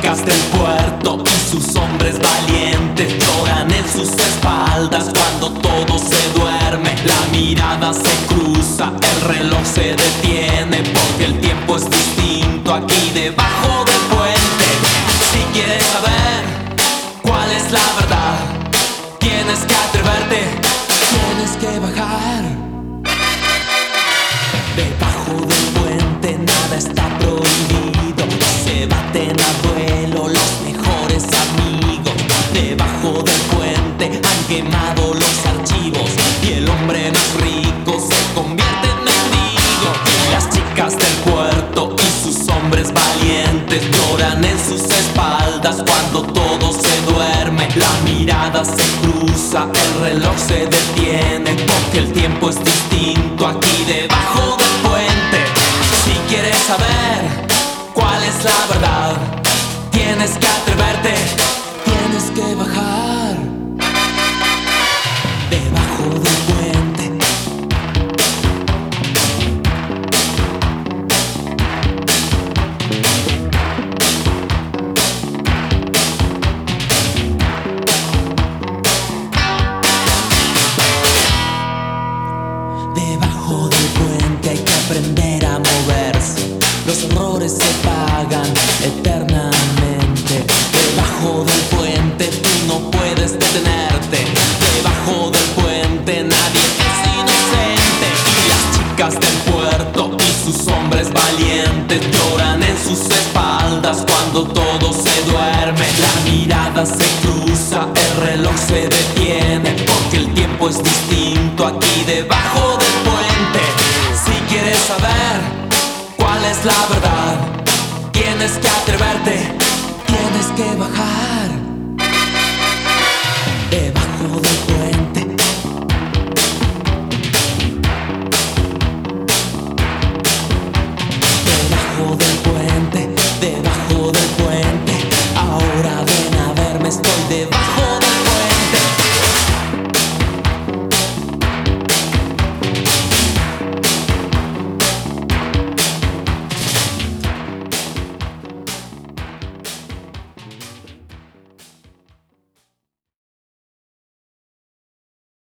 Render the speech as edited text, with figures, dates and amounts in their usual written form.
chicas del puerto y sus hombres valientes lloran en sus espaldas cuando todo se duerme. La mirada se cruza, el reloj se detiene, porque el tiempo es distinto aquí debajo del puente. Si quieres saber cuál es la verdad, tienes que atreverte, tienes que bajar. Debajo del puente nada está prohibido, se baten a duelo los mejores amigos. Debajo del puente han quemado los archivos y el hombre más rico se convierte en mendigo. Y las chicas del puerto y sus hombres valientes lloran en sus espaldas cuando todo se duerme. La mirada se cruza, el reloj se detiene, porque el tiempo es distinto aquí debajo del puente. Si quieres saber cuál es la verdad, tienes que atreverte, tienes que bajar. Debajo del puente. Debajo del puente hay que aprender a moverse. Los errores se pagan eternamente. Debajo del puente tú no puedes detenerte. Debajo del puente nadie es inocente. Y las chicas del puerto y sus hombres valientes lloran en sus espaldas cuando todo se duerme. La mirada se cruza, el reloj se detiene, porque el tiempo es distinto aquí debajo del puente. Si quieres saber cuál es la verdad, tienes que atreverte, tienes que bajar. Debajo del puente. Debajo del puente, debajo del puente. Ahora ven a verme, estoy debajo